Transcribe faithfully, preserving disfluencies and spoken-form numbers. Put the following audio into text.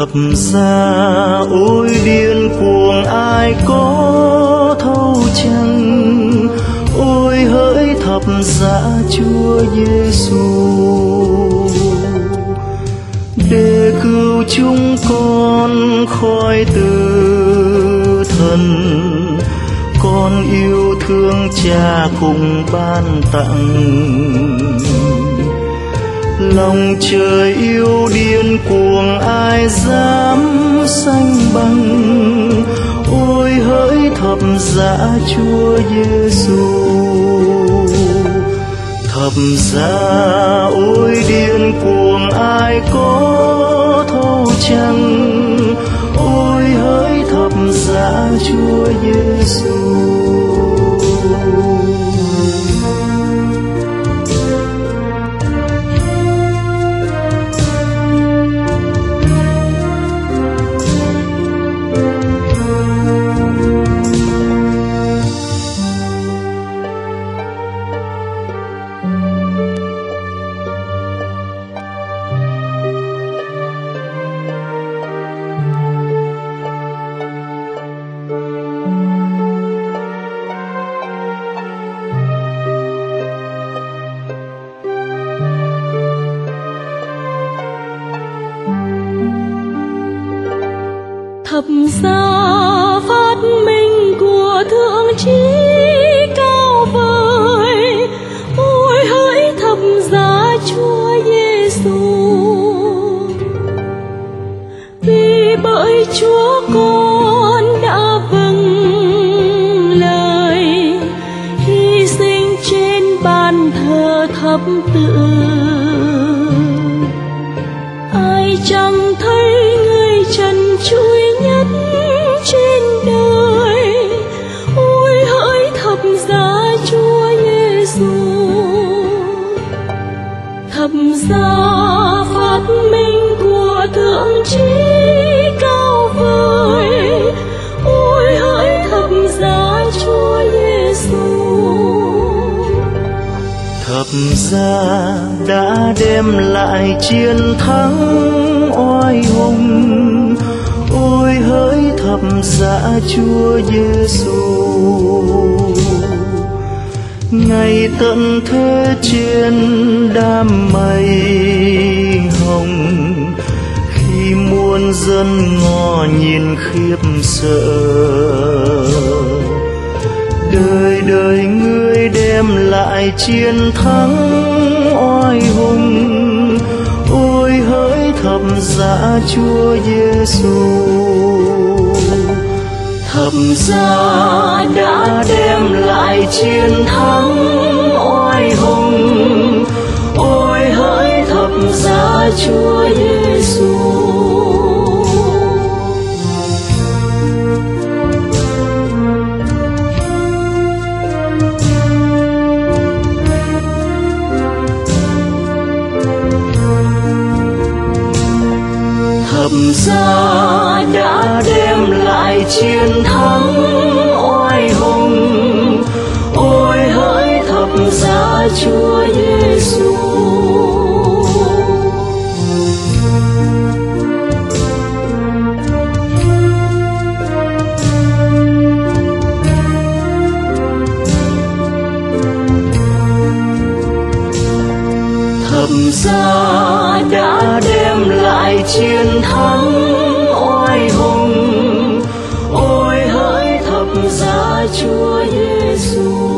Thập giá ôi điên cuồng ai có thấu chăng, ôi hỡi thập giá Chúa Giêsu, để cứu chúng con khỏi tử thần. Con yêu thương Cha cùng ban tặng, lòng trời yêu điên cuồng ai dám sánh bằng, ôi hỡi thập giá Chúa Giêsu. Thập giá ôi điên cuồng ai có thấu chăng, ôi hỡi thập giá Chúa Giêsu. Thập giá phát minh của Thượng Chí cao vời, ôi hỡi thập giá Chúa Giêsu. Vì bởi Chúa con đã vâng lời, hy sinh trên bàn thờ thập tự, ai chẳng thấy người trần trụi nhất trên đời, ôi hỡi thập giá Chúa Giêsu. Thập giá phát minh của Thượng Chí cao vời, ôi hỡi thập giá Chúa Giêsu. Thập giá đã đem lại chiến thắng oai hùng, ôi hỡi thập giá Chúa Giêsu. Ngày tận thế trên đám mây hồng, khi muôn dân ngó nhìn khiếp sợ, đời đời ngươi đem lại chiến thắng oai hùng, ôi hỡi thập giá Chúa Giêsu. Thập giá đã đem lại chiến thắng oai hùng, ôi hỡi thập giá Chúa Giêsu. Thập giá đã đem lại chiến thắng oai hùng, ôi hỡi thập giá Chúa Giêsu. Thập giá đã đem lại chiến thắng oai hùng, ôi hỡi thập giá Chúa Giêsu.